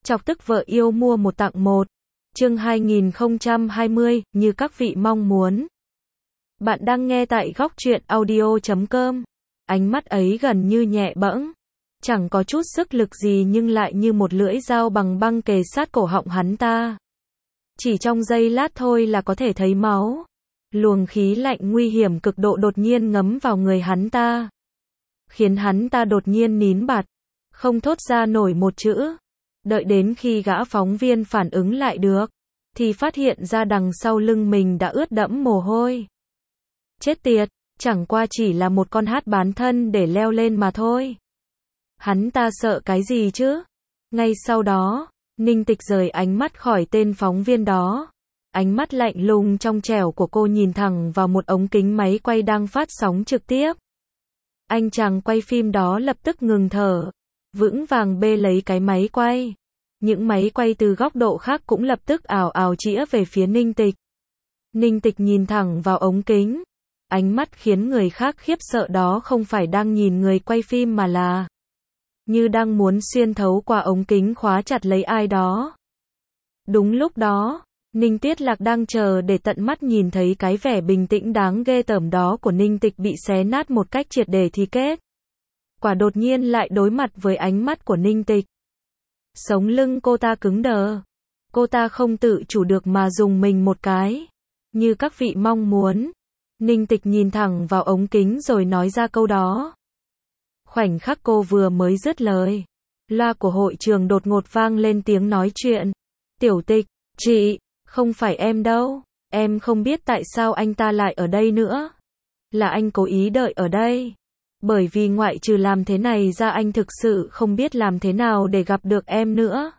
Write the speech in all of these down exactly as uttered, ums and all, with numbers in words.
Chọc tức vợ yêu mua một tặng một. Chương hai nghìn không trăm hai mươi, như các vị mong muốn. Bạn đang nghe tại góc truyện audio chấm com. Ánh mắt ấy gần như nhẹ bẫng, chẳng có chút sức lực gì nhưng lại như một lưỡi dao bằng băng kề sát cổ họng hắn ta. Chỉ trong giây lát thôi là có thể thấy máu. Luồng khí lạnh nguy hiểm cực độ đột nhiên ngấm vào người hắn ta, khiến hắn ta đột nhiên nín bặt, không thốt ra nổi một chữ. Đợi đến khi gã phóng viên phản ứng lại được, thì phát hiện ra đằng sau lưng mình đã ướt đẫm mồ hôi. Chết tiệt, chẳng qua chỉ là một con hát bán thân để leo lên mà thôi. Hắn ta sợ cái gì chứ? Ngay sau đó, Ninh Tịch rời ánh mắt khỏi tên phóng viên đó. Ánh mắt lạnh lùng trong trẻo của cô nhìn thẳng vào một ống kính máy quay đang phát sóng trực tiếp. Anh chàng quay phim đó lập tức ngừng thở, vững vàng bê lấy cái máy quay. Những máy quay từ góc độ khác cũng lập tức ào ào chĩa về phía Ninh Tịch. Ninh Tịch nhìn thẳng vào ống kính. Ánh mắt khiến người khác khiếp sợ đó không phải đang nhìn người quay phim mà là như đang muốn xuyên thấu qua ống kính khóa chặt lấy ai đó. Đúng lúc đó, Ninh Tiết Lạc đang chờ để tận mắt nhìn thấy cái vẻ bình tĩnh đáng ghê tởm đó của Ninh Tịch bị xé nát một cách triệt để thì kết quả đột nhiên lại đối mặt với ánh mắt của Ninh Tịch. Sống lưng cô ta cứng đờ. Cô ta không tự chủ được mà dùng mình một cái. Như các vị mong muốn. Ninh Tịch nhìn thẳng vào ống kính rồi nói ra câu đó. Khoảnh khắc cô vừa mới dứt lời, loa của hội trường đột ngột vang lên tiếng nói chuyện. Tiểu Tịch, chị, không phải em đâu. Em không biết tại sao anh ta lại ở đây nữa. Là anh cố ý đợi ở đây. Bởi vì ngoại trừ làm thế này ra anh thực sự không biết làm thế nào để gặp được em nữa.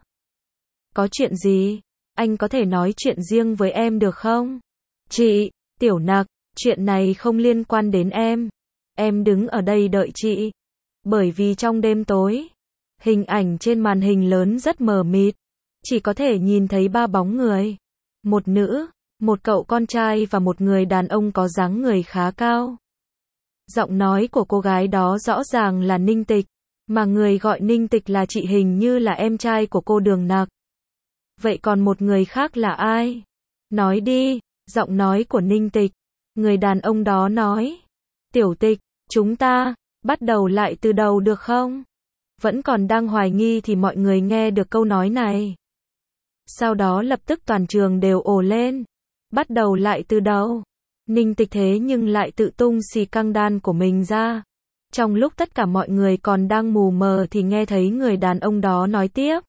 Có chuyện gì? Anh có thể nói chuyện riêng với em được không? Chị, Tiểu Nặc, chuyện này không liên quan đến em. Em đứng ở đây đợi chị. Bởi vì trong đêm tối, hình ảnh trên màn hình lớn rất mờ mịt. Chỉ có thể nhìn thấy ba bóng người. Một nữ, một cậu con trai và một người đàn ông có dáng người khá cao. Giọng nói của cô gái đó rõ ràng là Ninh Tịch, mà người gọi Ninh Tịch là chị hình như là em trai của cô Đường Nặc. Vậy còn một người khác là ai? Nói đi, giọng nói của Ninh Tịch. Người đàn ông đó nói. Tiểu Tịch, chúng ta, bắt đầu lại từ đầu được không? Vẫn còn đang hoài nghi thì mọi người nghe được câu nói này. Sau đó lập tức toàn trường đều ồ lên. Bắt đầu lại từ đầu. Ninh Tịch thế nhưng lại tự tung xì căng đan của mình ra. Trong lúc tất cả mọi người còn đang mù mờ thì nghe thấy người đàn ông đó nói tiếp.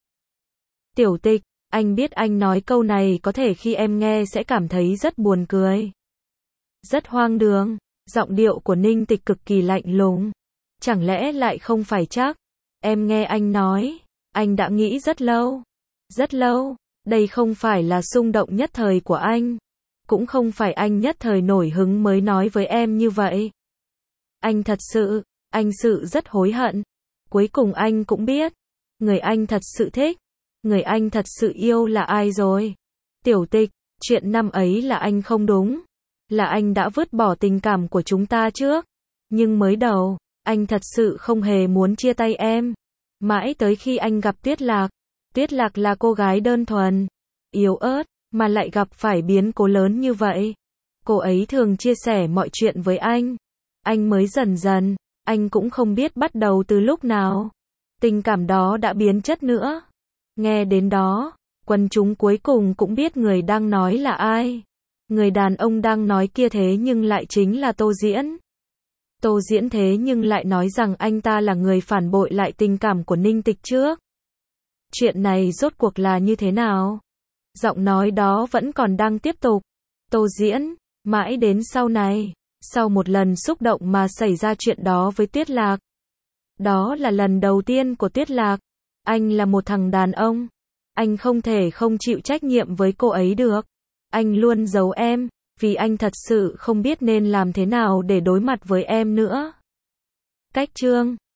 Tiểu Tịch, anh biết anh nói câu này có thể khi em nghe sẽ cảm thấy rất buồn cười. Rất hoang đường. Giọng điệu của Ninh Tịch cực kỳ lạnh lùng. Chẳng lẽ lại không phải chắc? Em nghe anh nói. Anh đã nghĩ rất lâu. Rất lâu. Đây không phải là xung động nhất thời của anh. Cũng không phải anh nhất thời nổi hứng mới nói với em như vậy. Anh thật sự, anh sự rất hối hận. Cuối cùng anh cũng biết. Người anh thật sự thích. Người anh thật sự yêu là ai rồi. Tiểu Tịch, chuyện năm ấy là anh không đúng. Là anh đã vứt bỏ tình cảm của chúng ta trước. Nhưng mới đầu, anh thật sự không hề muốn chia tay em. Mãi tới khi anh gặp Tuyết Lạc. Tuyết Lạc là cô gái đơn thuần, yếu ớt, mà lại gặp phải biến cố lớn như vậy. Cô ấy thường chia sẻ mọi chuyện với anh. Anh mới dần dần, anh cũng không biết bắt đầu từ lúc nào. Tình cảm đó đã biến chất nữa. Nghe đến đó, quần chúng cuối cùng cũng biết người đang nói là ai. Người đàn ông đang nói kia thế nhưng lại chính là Tô Diễn. Tô Diễn thế nhưng lại nói rằng anh ta là người phản bội lại tình cảm của Ninh Tịch trước. Chuyện này rốt cuộc là như thế nào? Giọng nói đó vẫn còn đang tiếp tục. Tô Diễn, mãi đến sau này, sau một lần xúc động mà xảy ra chuyện đó với Tuyết Lạc. Đó là lần đầu tiên của Tuyết Lạc. Anh là một thằng đàn ông. Anh không thể không chịu trách nhiệm với cô ấy được. Anh luôn giấu em, vì anh thật sự không biết nên làm thế nào để đối mặt với em nữa. Cách chương